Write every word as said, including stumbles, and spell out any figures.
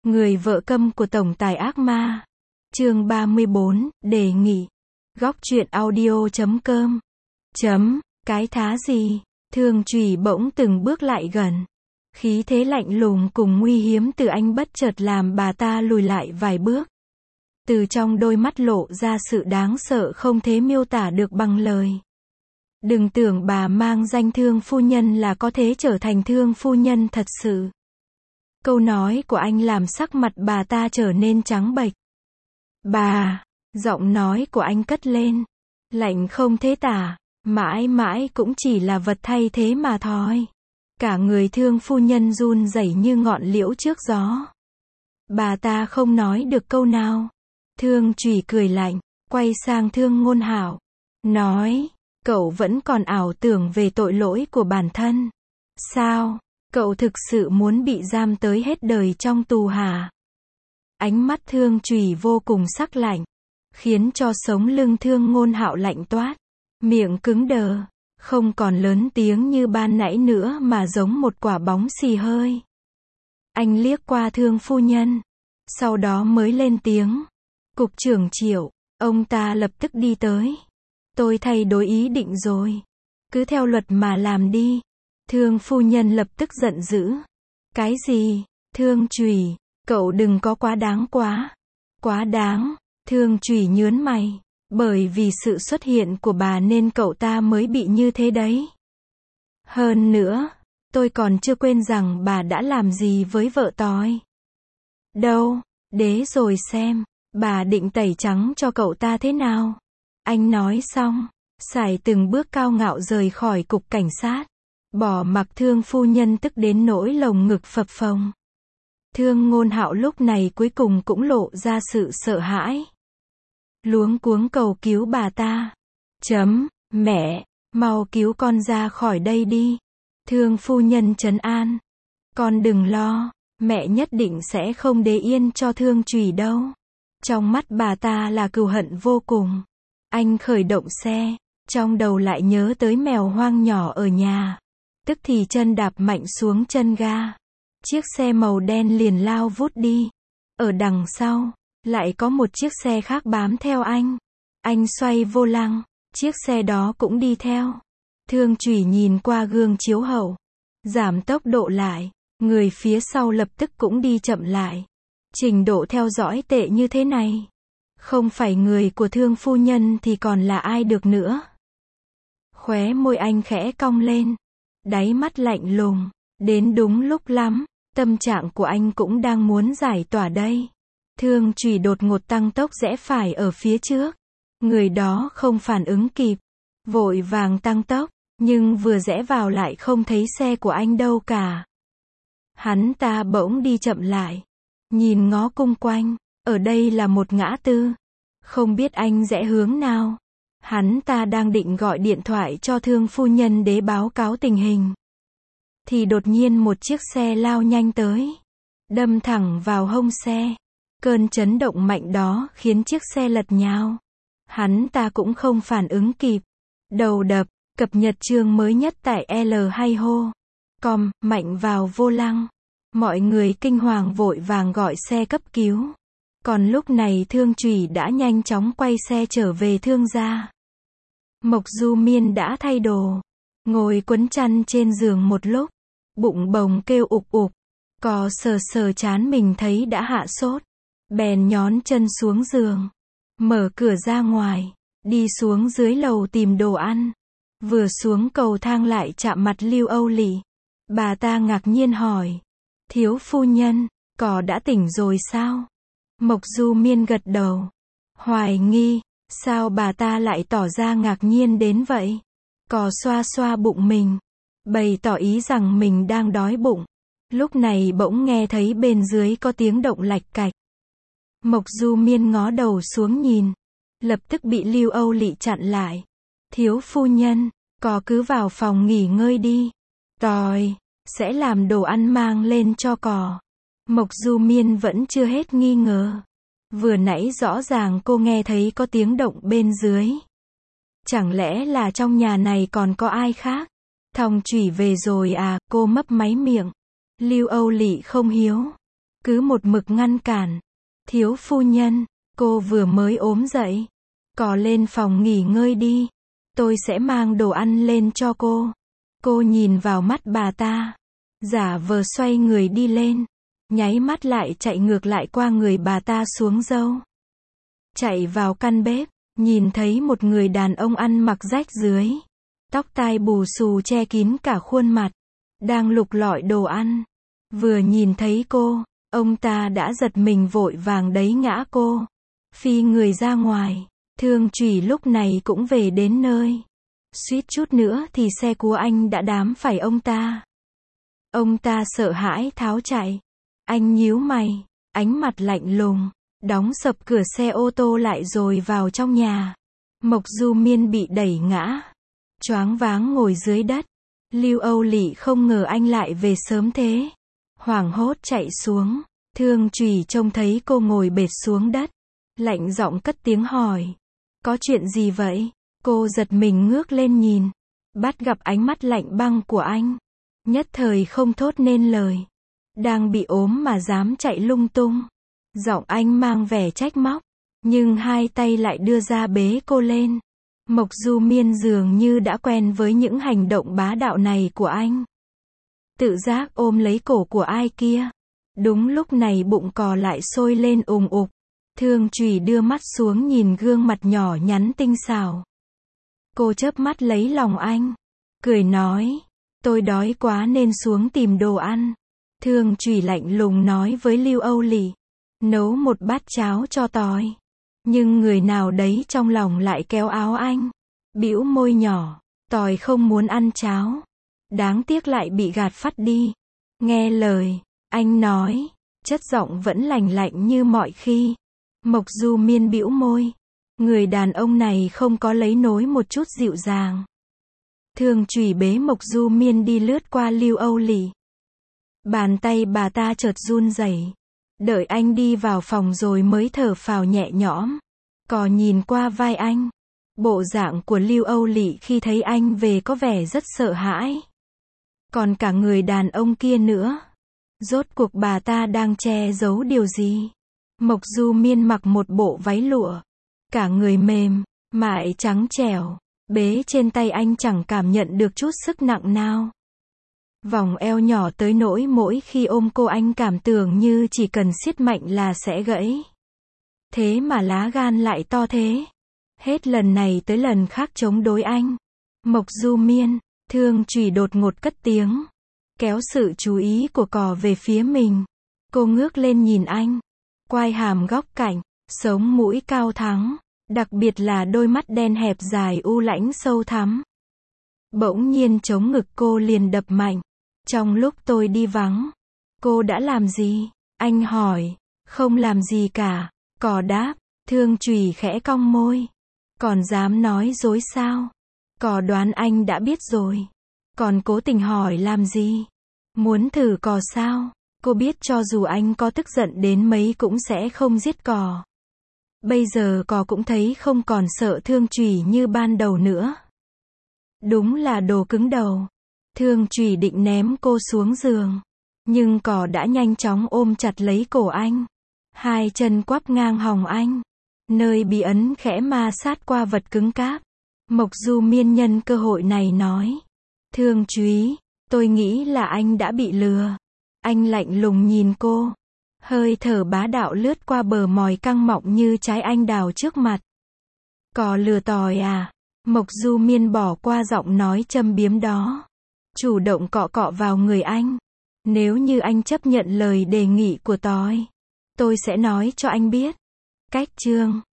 Người vợ câm của tổng tài ác ma. Chương ba mươi bốn, đề nghị. Góc truyện audio chấm com. Chấm, cái thá gì? Thương Chùy bỗng từng bước lại gần. Khí thế lạnh lùng cùng nguy hiểm từ anh bất chợt làm bà ta lùi lại vài bước. Từ trong đôi mắt lộ ra sự đáng sợ không thể miêu tả được bằng lời. Đừng tưởng bà mang danh thương phu nhân là có thể trở thành thương phu nhân thật sự. Câu nói của anh làm sắc mặt bà ta trở nên trắng bệch. Bà, giọng nói của anh cất lên. Lạnh không thể tả, mãi mãi cũng chỉ là vật thay thế mà thôi. Cả người thương phu nhân run rẩy như ngọn liễu trước gió. Bà ta không nói được câu nào. Thương Chùy cười lạnh, quay sang Thương Ngôn Hạo. Nói, cậu vẫn còn ảo tưởng về tội lỗi của bản thân. Sao, cậu thực sự muốn bị giam tới hết đời trong tù hả? Ánh mắt Thương Chùy vô cùng sắc lạnh, khiến cho sống lưng Thương Ngôn Hạo lạnh toát. Miệng cứng đờ, không còn lớn tiếng như ban nãy nữa mà giống một quả bóng xì hơi. Anh liếc qua Thương phu nhân, sau đó mới lên tiếng. Cục trưởng Triệu, ông ta lập tức đi tới. Tôi thay đổi ý định rồi. Cứ theo luật mà làm đi. Thương phu nhân lập tức giận dữ. Cái gì? Thương Chùy, cậu đừng có quá đáng quá. Quá đáng? Thương Chùy nhướng mày. Bởi vì sự xuất hiện của bà nên cậu ta mới bị như thế đấy. Hơn nữa, tôi còn chưa quên rằng bà đã làm gì với vợ tôi. Đâu, để rồi xem, bà định tẩy trắng cho cậu ta thế nào. Anh nói xong, sải từng bước cao ngạo rời khỏi cục cảnh sát. Bỏ mặc Thương phu nhân tức đến nỗi lồng ngực phập phồng. Thương Ngôn Hạo lúc này cuối cùng cũng lộ ra sự sợ hãi. Luống cuống cầu cứu bà ta. Chấm, mẹ, mau cứu con ra khỏi đây đi. Thương phu nhân trấn an. Con đừng lo, mẹ nhất định sẽ không để yên cho Thương Chùy đâu. Trong mắt bà ta là cừu hận vô cùng. Anh khởi động xe, trong đầu lại nhớ tới mèo hoang nhỏ ở nhà. Tức thì chân đạp mạnh xuống chân ga. Chiếc xe màu đen liền lao vút đi. Ở đằng sau, lại có một chiếc xe khác bám theo anh. Anh xoay vô lăng, chiếc xe đó cũng đi theo. Thương Chùy nhìn qua gương chiếu hậu, giảm tốc độ lại, người phía sau lập tức cũng đi chậm lại. Trình độ theo dõi tệ như thế này, không phải người của Thương phu nhân thì còn là ai được nữa. Khóe môi anh khẽ cong lên, đáy mắt lạnh lùng. Đến đúng lúc lắm, tâm trạng của anh cũng đang muốn giải tỏa đây. Thương Chùy đột ngột tăng tốc rẽ phải ở phía trước. Người đó không phản ứng kịp, vội vàng tăng tốc, nhưng vừa rẽ vào lại không thấy xe của anh đâu cả. Hắn ta bỗng đi chậm lại, nhìn ngó cung quanh, ở đây là một ngã tư, không biết anh rẽ hướng nào. Hắn ta đang định gọi điện thoại cho Thương phu nhân để báo cáo tình hình. Thì đột nhiên một chiếc xe lao nhanh tới, đâm thẳng vào hông xe. Cơn chấn động mạnh đó khiến chiếc xe lật nhào. Hắn ta cũng không phản ứng kịp. Đầu đập, cập nhật chương mới nhất tại L hay hô. Com, mạnh vào vô lăng. Mọi người kinh hoàng vội vàng gọi xe cấp cứu. Còn lúc này Thương Chùy đã nhanh chóng quay xe trở về Thương gia. Mộc Du Miên đã thay đồ, ngồi quấn chăn trên giường một lúc, bụng bồng kêu ục ục, cò sờ sờ trán mình thấy đã hạ sốt. Bèn nhón chân xuống giường, mở cửa ra ngoài, đi xuống dưới lầu tìm đồ ăn. Vừa xuống cầu thang lại chạm mặt Lưu Âu Lỵ. Bà ta ngạc nhiên hỏi, thiếu phu nhân, cò đã tỉnh rồi sao? Mộc Du Miên gật đầu, hoài nghi, sao bà ta lại tỏ ra ngạc nhiên đến vậy? Cò xoa xoa bụng mình, bày tỏ ý rằng mình đang đói bụng. Lúc này bỗng nghe thấy bên dưới có tiếng động lạch cạch. Mộc Du Miên ngó đầu xuống nhìn, lập tức bị Lưu Âu Lỵ chặn lại. Thiếu phu nhân, cò cứ vào phòng nghỉ ngơi đi. Tôi sẽ làm đồ ăn mang lên cho cò. Mộc Du Miên vẫn chưa hết nghi ngờ. Vừa nãy rõ ràng cô nghe thấy có tiếng động bên dưới. Chẳng lẽ là trong nhà này còn có ai khác? Thong Chùy về rồi à? Cô mấp máy miệng. Lưu Âu Lỵ không hiếu. cứ một mực ngăn cản. Thiếu phu nhân, cô vừa mới ốm dậy. Cò lên phòng nghỉ ngơi đi. Tôi sẽ mang đồ ăn lên cho cô. Cô nhìn vào mắt bà ta. Giả vờ xoay người đi lên. Nháy mắt lại chạy ngược lại qua người bà ta xuống dâu. Chạy vào căn bếp. Nhìn thấy một người đàn ông ăn mặc rách rưới. Tóc tai bù xù che kín cả khuôn mặt. Đang lục lọi đồ ăn. Vừa nhìn thấy cô, ông ta đã giật mình vội vàng đẩy ngã cô. Phi người ra ngoài. Thương Chủy lúc này cũng về đến nơi. Suýt chút nữa thì xe của anh đã đám phải ông ta. Ông ta sợ hãi tháo chạy. Anh nhíu mày, ánh mặt lạnh lùng, đóng sập cửa xe ô tô lại rồi vào trong nhà. Mộc Du Miên bị đẩy ngã, choáng váng ngồi dưới đất. Lưu Âu Lỵ không ngờ anh lại về sớm thế. Hoảng hốt chạy xuống. Thương Chủy trông thấy cô ngồi bệt xuống đất. Lạnh giọng cất tiếng hỏi. Có chuyện gì vậy? Cô giật mình ngước lên nhìn. Bắt gặp ánh mắt lạnh băng của anh. Nhất thời không thốt nên lời. Đang bị ốm mà dám chạy lung tung. Giọng anh mang vẻ trách móc. Nhưng hai tay lại đưa ra bế cô lên. Mộc Du Miên dường như đã quen với những hành động bá đạo này của anh. Tự giác ôm lấy cổ của ai kia. Đúng lúc này bụng cò lại sôi lên ùng ục. Thương Chủy đưa mắt xuống nhìn gương mặt nhỏ nhắn tinh xảo. Cô chớp mắt lấy lòng anh. Cười nói. Tôi đói quá nên xuống tìm đồ ăn. Thương Chủy lạnh lùng nói với Lưu Âu Lỵ. Nấu một bát cháo cho tỏi. Nhưng người nào đấy trong lòng lại kéo áo anh. Bĩu môi nhỏ. Tỏi không muốn ăn cháo. Đáng tiếc lại bị gạt phắt đi. Nghe lời anh nói. Chất giọng vẫn lành lạnh như mọi khi. Mộc Du Miên bĩu môi. Người đàn ông này không có lấy nối một chút dịu dàng. Thương Chủy bế Mộc Du Miên đi lướt qua Lưu Âu Lỵ. Bàn tay bà ta chợt run rẩy. Đợi anh đi vào phòng rồi mới thở phào nhẹ nhõm. Cò nhìn qua vai anh. Bộ dạng của Lưu Âu Lỵ khi thấy anh về có vẻ rất sợ hãi. Còn cả người đàn ông kia nữa. Rốt cuộc bà ta đang che giấu điều gì? Mộc Du Miên mặc một bộ váy lụa. Cả người mềm, mại trắng trẻo. Bế trên tay anh chẳng cảm nhận được chút sức nặng nào. Vòng eo nhỏ tới nỗi mỗi khi ôm cô anh cảm tưởng như chỉ cần siết mạnh là sẽ gãy. Thế mà lá gan lại to thế. Hết lần này tới lần khác chống đối anh. Mộc Du Miên, Thương Chủy đột ngột cất tiếng. Kéo sự chú ý của cò về phía mình. Cô ngước lên nhìn anh. Quai hàm góc cạnh, sống mũi cao thắng. Đặc biệt là đôi mắt đen hẹp dài u lãnh sâu thắm. Bỗng nhiên chống ngực cô liền đập mạnh. Trong lúc tôi đi vắng, cô đã làm gì? Anh hỏi. Không làm gì cả. Cò đáp. Thương Chủy khẽ cong môi. Còn dám nói dối sao? Cò đoán anh đã biết rồi. Còn cố tình hỏi làm gì? Muốn thử cò sao? Cô biết cho dù anh có tức giận đến mấy cũng sẽ không giết cò. Bây giờ cò cũng thấy không còn sợ Thương Chủy như ban đầu nữa. Đúng là đồ cứng đầu. Thương Chủy định ném cô xuống giường. Nhưng cò đã nhanh chóng ôm chặt lấy cổ anh. Hai chân quắp ngang họng anh. Nơi bị ấn khẽ ma sát qua vật cứng cáp. Mộc Du Miên nhân cơ hội này nói. Thương Chủy, tôi nghĩ là anh đã bị lừa. Anh lạnh lùng nhìn cô. Hơi thở bá đạo lướt qua bờ mòi căng mọng như trái anh đào trước mặt. Cò lừa tỏi à? Mộc Du Miên bỏ qua giọng nói châm biếm đó. Chủ động cọ cọ vào người anh. Nếu như anh chấp nhận lời đề nghị của tỏi, tôi sẽ nói cho anh biết. Cách chương